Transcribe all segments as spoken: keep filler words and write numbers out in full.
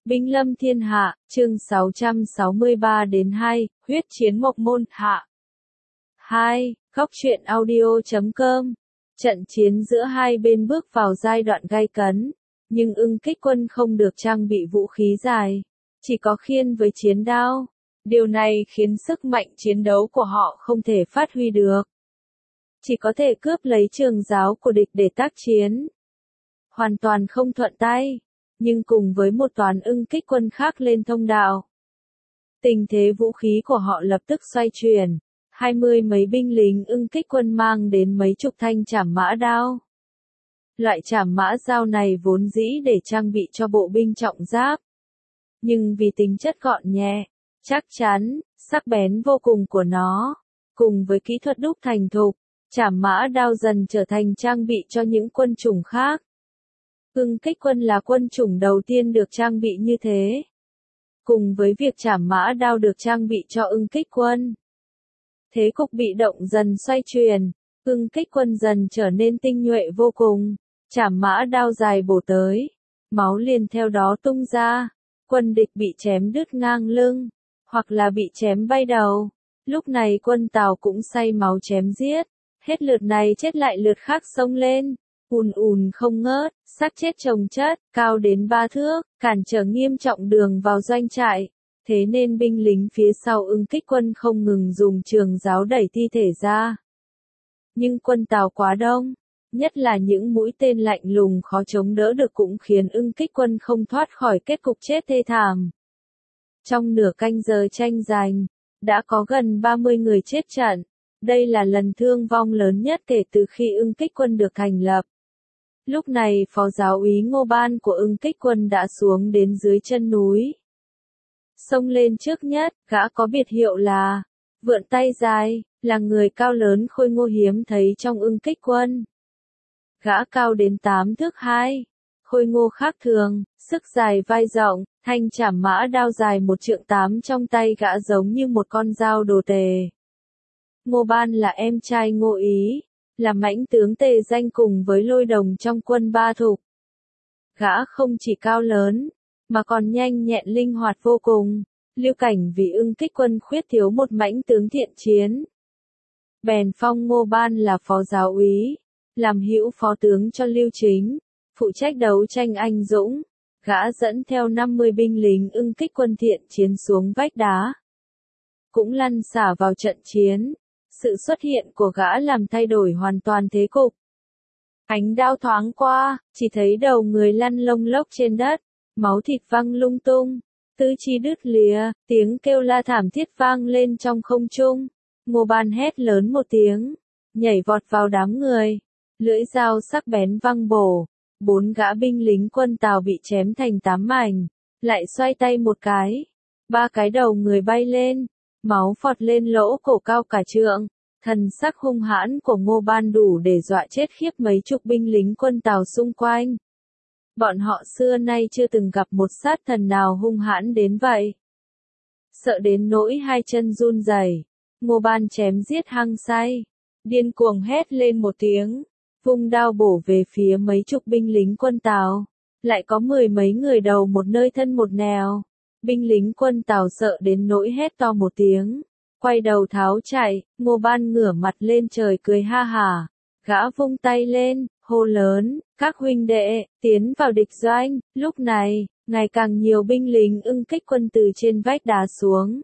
Binh lâm thiên hạ, chương sáu trăm sáu mươi ba đến hai, huyết chiến Mộc Môn hạ. hai. Góc truyện audio chấm com. Trận chiến giữa hai bên bước vào giai đoạn gay cấn, nhưng Ưng Kích quân không được trang bị vũ khí dài, chỉ có khiên với chiến đao. Điều này khiến sức mạnh chiến đấu của họ không thể phát huy được. Chỉ có thể cướp lấy trường giáo của địch để tác chiến. Hoàn toàn không thuận tay, nhưng cùng với một toán Ưng Kích quân khác lên thông đạo. Tình thế vũ khí của họ lập tức xoay chuyển. Hai mươi mấy binh lính Ưng Kích quân mang đến mấy chục thanh trảm mã đao. Loại trảm mã dao này vốn dĩ để trang bị cho bộ binh trọng giáp. Nhưng vì tính chất gọn nhẹ, chắc chắn, sắc bén vô cùng của nó, cùng với kỹ thuật đúc thành thục, trảm mã đao dần trở thành trang bị cho những quân chủng khác. Ưng Kích quân là quân chủng đầu tiên được trang bị như thế. Cùng với việc trảm mã đao được trang bị cho Ưng Kích quân, thế cục bị động dần xoay chuyển, Ưng Kích quân dần trở nên tinh nhuệ vô cùng, trảm mã đao dài bổ tới, máu liền theo đó tung ra, quân địch bị chém đứt ngang lưng, hoặc là bị chém bay đầu. Lúc này quân Tào cũng say máu chém giết, hết lượt này chết lại lượt khác xông lên, ùn ùn không ngớt, xác chết chồng chất, cao đến ba thước, cản trở nghiêm trọng đường vào doanh trại. Thế nên binh lính phía sau Ưng Kích quân không ngừng dùng trường giáo đẩy thi thể ra. Nhưng quân Tào quá đông, nhất là những mũi tên lạnh lùng khó chống đỡ được cũng khiến Ưng Kích quân không thoát khỏi kết cục chết thê thảm. Trong nửa canh giờ tranh giành, đã có gần ba mươi người chết trận. Đây là lần thương vong lớn nhất kể từ khi Ưng Kích quân được thành lập. Lúc này phó giáo úy Ngô Ban của Ưng Kích quân đã xuống đến dưới chân núi. Xông lên trước nhất, gã có biệt hiệu là Vượn Tay Dài, là người cao lớn khôi ngô hiếm thấy trong Ưng Kích quân. Gã cao đến tám thước hai, khôi ngô khác thường, sức dài vai rộng, thanh trảm mã đao dài một trượng tám trong tay gã giống như một con dao đồ tề. Ngô Ban là em trai Ngô Ý, là mãnh tướng tề danh cùng với Lôi Đồng trong quân Ba Thục. Gã không chỉ cao lớn, mà còn nhanh nhẹn linh hoạt vô cùng. Lưu Cảnh vì Ưng Kích quân khuyết thiếu một mãnh tướng thiện chiến, bèn phong Ngô Ban là phó giáo úy, làm hữu phó tướng cho Lưu Chính, phụ trách đấu tranh anh dũng. Gã dẫn theo năm mươi binh lính Ưng Kích quân thiện chiến xuống vách đá, cũng lăn xả vào trận chiến. Sự xuất hiện của gã làm thay đổi hoàn toàn thế cục. Ánh đao thoáng qua, chỉ thấy đầu người lăn lông lốc trên đất, máu thịt văng lung tung, tứ chi đứt lìa, tiếng kêu la thảm thiết vang lên trong không trung. Ngô Ban hét lớn một tiếng, nhảy vọt vào đám người, lưỡi dao sắc bén văng bổ, bốn gã binh lính quân Tào bị chém thành tám mảnh, lại xoay tay một cái, ba cái đầu người bay lên, máu phọt lên lỗ cổ cao cả trượng. Thần sắc hung hãn của Ngô Ban đủ để dọa chết khiếp mấy chục binh lính quân Tào xung quanh. Bọn họ xưa nay chưa từng gặp một sát thần nào hung hãn đến vậy. Sợ đến nỗi hai chân run rẩy, Ngô Ban chém giết hăng say, điên cuồng hét lên một tiếng, vung đao bổ về phía mấy chục binh lính quân Tào. Lại có mười mấy người đầu một nơi thân một nẻo. Binh lính quân Tào sợ đến nỗi hét to một tiếng, quay đầu tháo chạy. Ngô Ban ngửa mặt lên trời cười ha hả, gã vung tay lên, hô lớn, các huynh đệ, tiến vào địch doanh. Lúc này, ngày càng nhiều binh lính Ưng Kích quân từ trên vách đá xuống.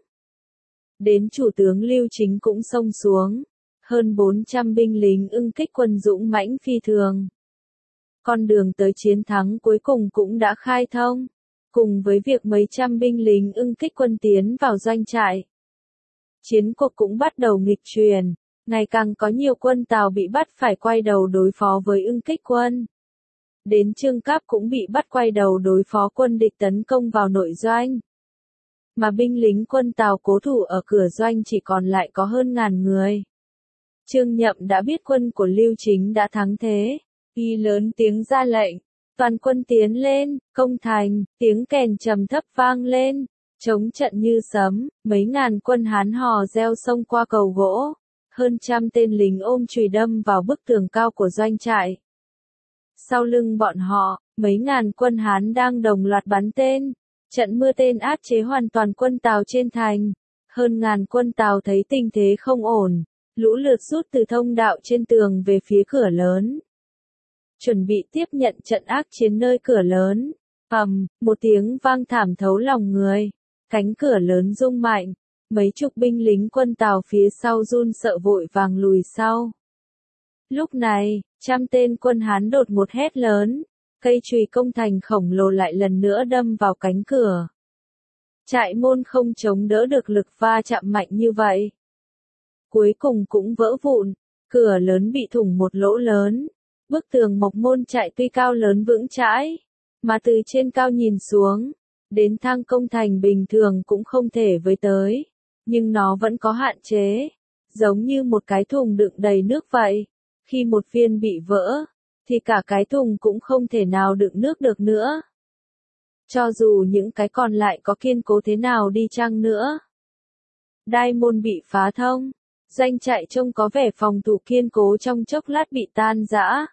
Đến chủ tướng Lưu Chính cũng xông xuống, hơn bốn trăm binh lính Ưng Kích quân dũng mãnh phi thường. Con đường tới chiến thắng cuối cùng cũng đã khai thông, cùng với việc mấy trăm binh lính Ưng Kích quân tiến vào doanh trại. Chiến cuộc cũng bắt đầu nghịch chuyển, ngày càng có nhiều quân Tào bị bắt phải quay đầu đối phó với Ưng Kích quân. Đến Trương Cáp cũng bị bắt quay đầu đối phó quân địch tấn công vào nội doanh. Mà binh lính quân Tào cố thủ ở cửa doanh chỉ còn lại có hơn ngàn người. Trương Nhậm đã biết quân của Lưu Chính đã thắng thế, y lớn tiếng ra lệnh, toàn quân tiến lên, công thành. Tiếng kèn trầm thấp vang lên, chống trận như sấm, mấy ngàn quân Hán hò reo xông qua cầu gỗ, hơn trăm tên lính ôm chùy đâm vào bức tường cao của doanh trại. Sau lưng bọn họ, mấy ngàn quân Hán đang đồng loạt bắn tên, Trận mưa tên áp chế hoàn toàn quân Tào trên thành. Hơn ngàn quân Tào thấy tình thế không ổn, lũ lượt rút từ thông đạo trên tường về phía cửa lớn. Chuẩn bị tiếp nhận trận ác chiến nơi cửa lớn. Ầm, một tiếng vang thảm thấu lòng người. Cánh cửa lớn rung mạnh. Mấy chục binh lính quân Tào phía sau run sợ vội vàng lùi sau. Lúc này, trăm tên quân Hán đột ngột hét lớn. Cây chùy công thành khổng lồ lại lần nữa đâm vào cánh cửa. Trại môn không chống đỡ được lực va chạm mạnh như vậy. Cuối cùng cũng vỡ vụn, cửa lớn bị thủng một lỗ lớn. Bức tường Mộc Môn trại tuy cao lớn vững chãi, mà từ trên cao nhìn xuống, đến thang công thành bình thường cũng không thể với tới, nhưng nó vẫn có hạn chế, giống như một cái thùng đựng đầy nước vậy. Khi một viên bị vỡ, thì cả cái thùng cũng không thể nào đựng nước được nữa. Cho dù những cái còn lại có kiên cố thế nào đi chăng nữa. Đai môn bị phá thông, doanh trại trông có vẻ phòng thủ kiên cố trong chốc lát bị tan rã.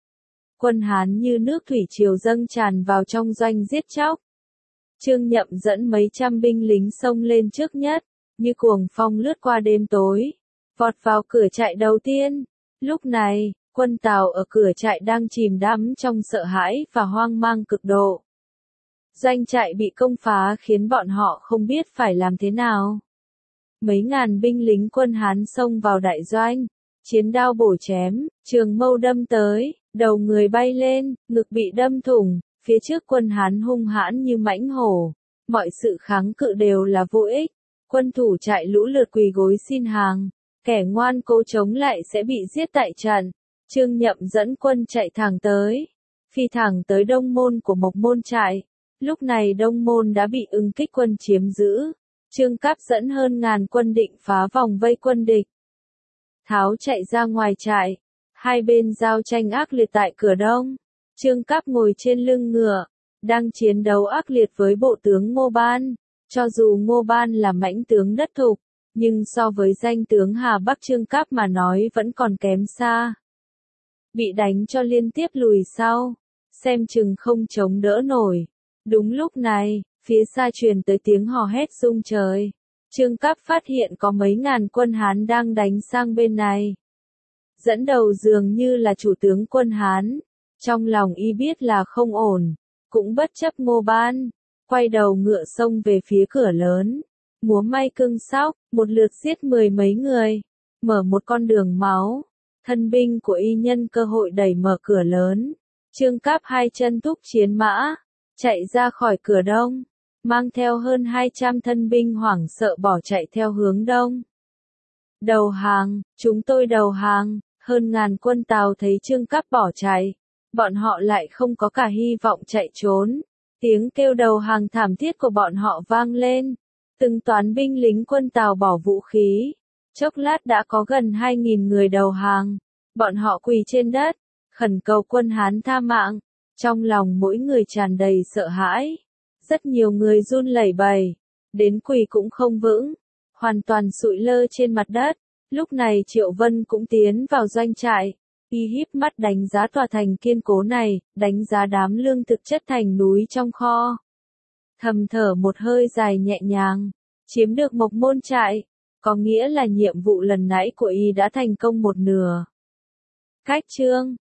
Quân Hán như nước thủy triều dâng tràn vào trong doanh giết chóc. Trương Nhậm dẫn mấy trăm binh lính xông lên trước nhất, như cuồng phong lướt qua đêm tối, vọt vào cửa trại đầu tiên. Lúc này, quân Tào ở cửa trại đang chìm đắm trong sợ hãi và hoang mang cực độ. Doanh trại bị công phá khiến bọn họ không biết phải làm thế nào. Mấy ngàn binh lính quân Hán xông vào đại doanh, chiến đao bổ chém, trường mâu đâm tới, đầu người bay lên, ngực bị đâm thủng, phía trước quân Hán hung hãn như mãnh hổ, mọi sự kháng cự đều là vô ích. Quân thủ trại lũ lượt quỳ gối xin hàng, kẻ ngoan cố chống lại sẽ bị giết tại trận. Trương Nhậm dẫn quân chạy thẳng tới, phi thẳng tới đông môn của Mộc Môn trại. Lúc này đông môn đã bị Ưng Kích quân chiếm giữ. Trương Cáp dẫn hơn ngàn quân định phá vòng vây quân địch. Tháo chạy ra ngoài trại, hai bên giao tranh ác liệt tại cửa đông. Trương Cáp ngồi trên lưng ngựa, đang chiến đấu ác liệt với bộ tướng Ngô Ban. Cho dù Ngô Ban là mãnh tướng đất thục, nhưng so với danh tướng Hà Bắc Trương Cáp mà nói vẫn còn kém xa. Bị đánh cho liên tiếp lùi sau, xem chừng không chống đỡ nổi. Đúng lúc này, phía xa truyền tới tiếng hò hét rung trời. Trương Cáp phát hiện có mấy ngàn quân Hán đang đánh sang bên này. Dẫn đầu dường như là chủ tướng quân Hán. Trong lòng y biết là không ổn, cũng bất chấp Ngô Ban, quay đầu ngựa xông về phía cửa lớn. Múa may cương sóc, một lượt giết mười mấy người, mở một con đường máu. Thân binh của y nhân cơ hội đẩy mở cửa lớn. Trương Cáp hai chân thúc chiến mã, chạy ra khỏi cửa đông, mang theo hơn hai trăm thân binh hoảng sợ bỏ chạy theo hướng đông. Đầu hàng, chúng tôi đầu hàng. Hơn ngàn quân Tào thấy Trương Cáp bỏ chạy, bọn họ lại không có cả hy vọng chạy trốn. Tiếng kêu đầu hàng thảm thiết của bọn họ vang lên. Từng toán binh lính quân Tào bỏ vũ khí. Chốc lát đã có gần hai nghìn người đầu hàng. Bọn họ quỳ trên đất, khẩn cầu quân Hán tha mạng. Trong lòng mỗi người tràn đầy sợ hãi. Rất nhiều người run lẩy bẩy, đến quỳ cũng không vững, hoàn toàn sụi lơ trên mặt đất. Lúc này Triệu Vân cũng tiến vào doanh trại, y híp mắt đánh giá tòa thành kiên cố này, đánh giá đám lương thực chất thành núi trong kho. Thầm thở một hơi dài nhẹ nhàng, chiếm được Mộc Môn trại, có nghĩa là nhiệm vụ lần nãy của y đã thành công một nửa. Cách chương